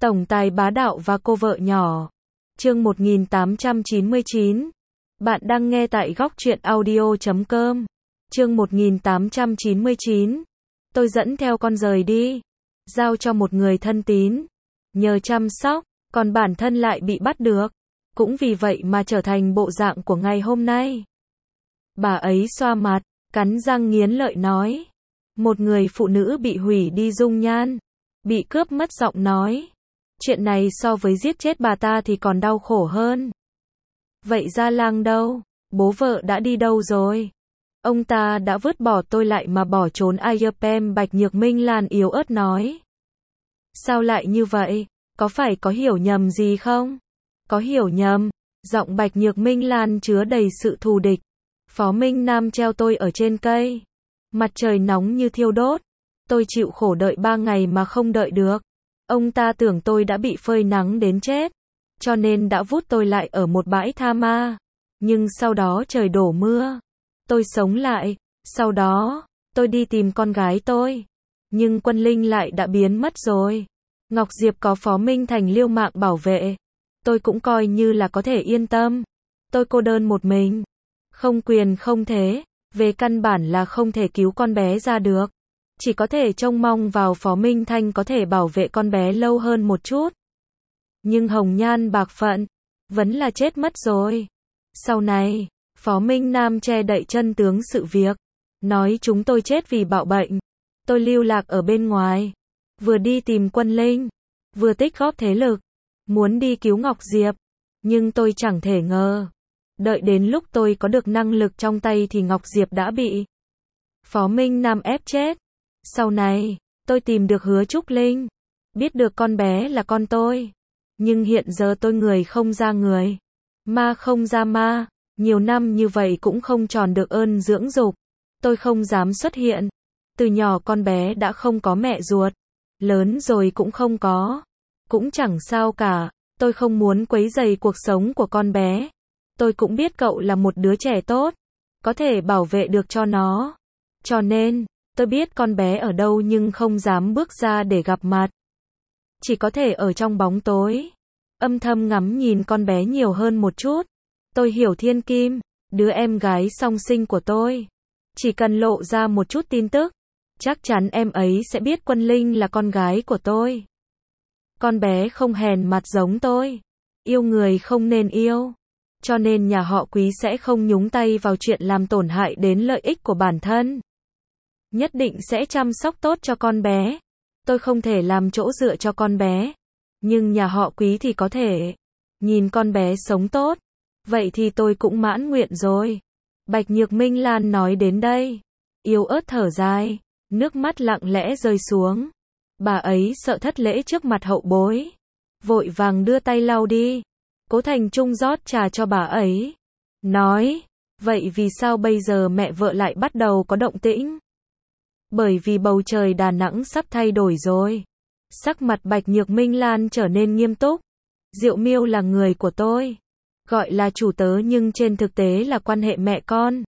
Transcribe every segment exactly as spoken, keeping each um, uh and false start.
Tổng tài bá đạo và cô vợ nhỏ. Chương một nghìn tám trăm chín mươi chín. Bạn đang nghe tại góc truyện audio chấm com. Chương một nghìn tám trăm chín mươi chín. Tôi dẫn theo con rời đi, giao cho một người thân tín, nhờ chăm sóc, còn bản thân lại bị bắt được. Cũng vì vậy mà trở thành bộ dạng của ngày hôm nay. Bà ấy xoa mặt, cắn răng nghiến lợi nói. Một người phụ nữ bị hủy đi dung nhan, bị cướp mất giọng nói. Chuyện này so với giết chết bà ta thì còn đau khổ hơn. Vậy Gia Lang đâu? Bố vợ đã đi đâu rồi? Ông ta đã vứt bỏ tôi lại mà bỏ trốn Ayapem. Bạch Nhược Minh Lan yếu ớt nói. Sao lại như vậy? Có phải có hiểu nhầm gì không? Có hiểu nhầm. Giọng Bạch Nhược Minh Lan chứa đầy sự thù địch. Phó Minh Nam treo tôi ở trên cây. Mặt trời nóng như thiêu đốt. Tôi chịu khổ đợi ba ngày mà không đợi được. Ông ta tưởng tôi đã bị phơi nắng đến chết, cho nên đã vút tôi lại ở một bãi tha ma. Nhưng sau đó trời đổ mưa, tôi sống lại. Sau đó, tôi đi tìm con gái tôi. Nhưng Quân Linh lại đã biến mất rồi. Ngọc Diệp có Phó Minh Thành liều mạng bảo vệ. Tôi cũng coi như là có thể yên tâm. Tôi cô đơn một mình. Không quyền không thế. Về căn bản là không thể cứu con bé ra được. Chỉ có thể trông mong vào Phó Minh Thanh có thể bảo vệ con bé lâu hơn một chút. Nhưng hồng nhan bạc phận, vẫn là chết mất rồi. Sau này, Phó Minh Nam che đậy chân tướng sự việc, nói chúng tôi chết vì bạo bệnh. Tôi lưu lạc ở bên ngoài, vừa đi tìm Quân Linh, vừa tích góp thế lực, muốn đi cứu Ngọc Diệp. Nhưng tôi chẳng thể ngờ, đợi đến lúc tôi có được năng lực trong tay thì Ngọc Diệp đã bị Phó Minh Nam ép chết. Sau này, tôi tìm được Hứa Trúc Linh, biết được con bé là con tôi. Nhưng hiện giờ tôi người không ra người, ma không ra ma, nhiều năm như vậy cũng không tròn được ơn dưỡng dục. Tôi không dám xuất hiện. Từ nhỏ con bé đã không có mẹ ruột, lớn rồi cũng không có. Cũng chẳng sao cả, tôi không muốn quấy rầy cuộc sống của con bé. Tôi cũng biết cậu là một đứa trẻ tốt, có thể bảo vệ được cho nó. Cho nên, tôi biết con bé ở đâu nhưng không dám bước ra để gặp mặt. Chỉ có thể ở trong bóng tối, âm thầm ngắm nhìn con bé nhiều hơn một chút. Tôi hiểu Thiên Kim, đứa em gái song sinh của tôi. Chỉ cần lộ ra một chút tin tức, chắc chắn em ấy sẽ biết Quân Linh là con gái của tôi. Con bé không hèn mặt giống tôi. Yêu người không nên yêu. Cho nên nhà họ Quý sẽ không nhúng tay vào chuyện làm tổn hại đến lợi ích của bản thân. Nhất định sẽ chăm sóc tốt cho con bé. Tôi không thể làm chỗ dựa cho con bé. Nhưng nhà họ Quý thì có thể. Nhìn con bé sống tốt. Vậy thì tôi cũng mãn nguyện rồi. Bạch Nhược Minh Lan nói đến đây, yếu ớt thở dài, nước mắt lặng lẽ rơi xuống. Bà ấy sợ thất lễ trước mặt hậu bối, vội vàng đưa tay lau đi. Cố Thành Trung rót trà cho bà ấy, nói, vậy vì sao bây giờ mẹ vợ lại bắt đầu có động tĩnh? Bởi vì bầu trời Đà Nẵng sắp thay đổi rồi. Sắc mặt Bạch Nhược Minh Lan trở nên nghiêm túc. Diệu Miêu là người của tôi, gọi là chủ tớ nhưng trên thực tế là quan hệ mẹ con.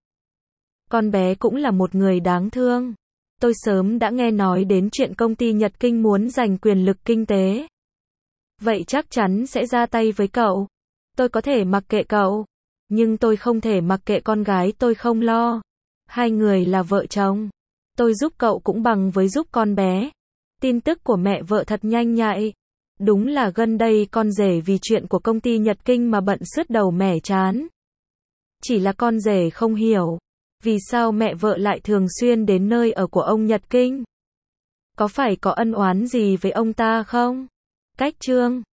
Con bé cũng là một người đáng thương. Tôi sớm đã nghe nói đến chuyện công ty Nhật Kinh muốn giành quyền lực kinh tế. Vậy chắc chắn sẽ ra tay với cậu. Tôi có thể mặc kệ cậu, nhưng tôi không thể mặc kệ con gái tôi không lo. Hai người là vợ chồng. Tôi giúp cậu cũng bằng với giúp con bé. Tin tức của mẹ vợ thật nhanh nhạy. Đúng là gần đây con rể vì chuyện của công ty Nhật Kinh mà bận sứt đầu mẻ chán. Chỉ là con rể không hiểu, vì sao mẹ vợ lại thường xuyên đến nơi ở của ông Nhật Kinh? Có phải có ân oán gì với ông ta không? Cách chương